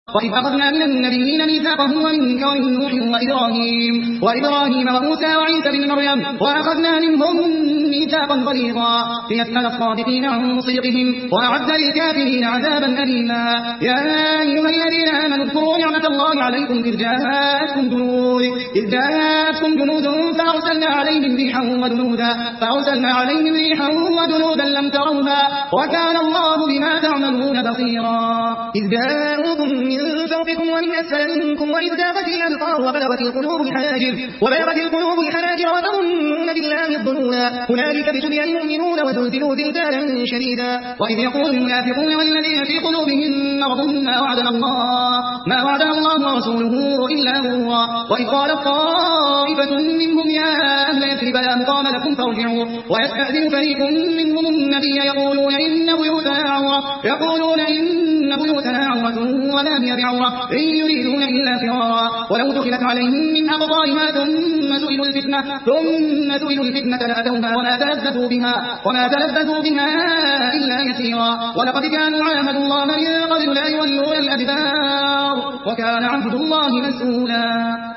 وإذ أخذنا من النبيين ميثاقهم ومنك ومن نوح وإبراهيم وموسى وعيسى بن مريم وأخذنا منهم ميثاقا غليظا ليسأل الصادقين عن صدقهم وأعد للكافرين عذابا أليما. يا أيها الذين آمنوا اذكروا نعمة الله عليكم إذ جاءتكم جنود فأرسلنا عليهم ريحا وجنودا لم تروها وكان الله بما تعملون بصيرا. إذ جاءوكم من فوقكم ومن أسفل منكم وإذ زاغت الأبصار وبلغت القلوب الحناجر وظنون بالله الظنونا هنالك ابتلي المؤمنون وزلزلوا زلزالا شديدا. وإذ يقول المنافقون والذين في قلوبهم مرض ما وعدنا الله ورسوله إلا غرورا. وإذ قالت طائفة منهم يا أهل يثرب لا مقام لكم فارجعوا ويستأذن فريق منهم النبي يقولون إن بيوتنا عورة وما هي بعورة إن يريدون إلا فرارا. ولو دخلت عليهم من أقطارها ثم سئلوا الفتنة لأتوها وما تلبثوا بها إلا يسيرا. ولقد كانوا عاهدوا الله من قبل لا يولون الأدبار وكان عهد الله مسؤولا.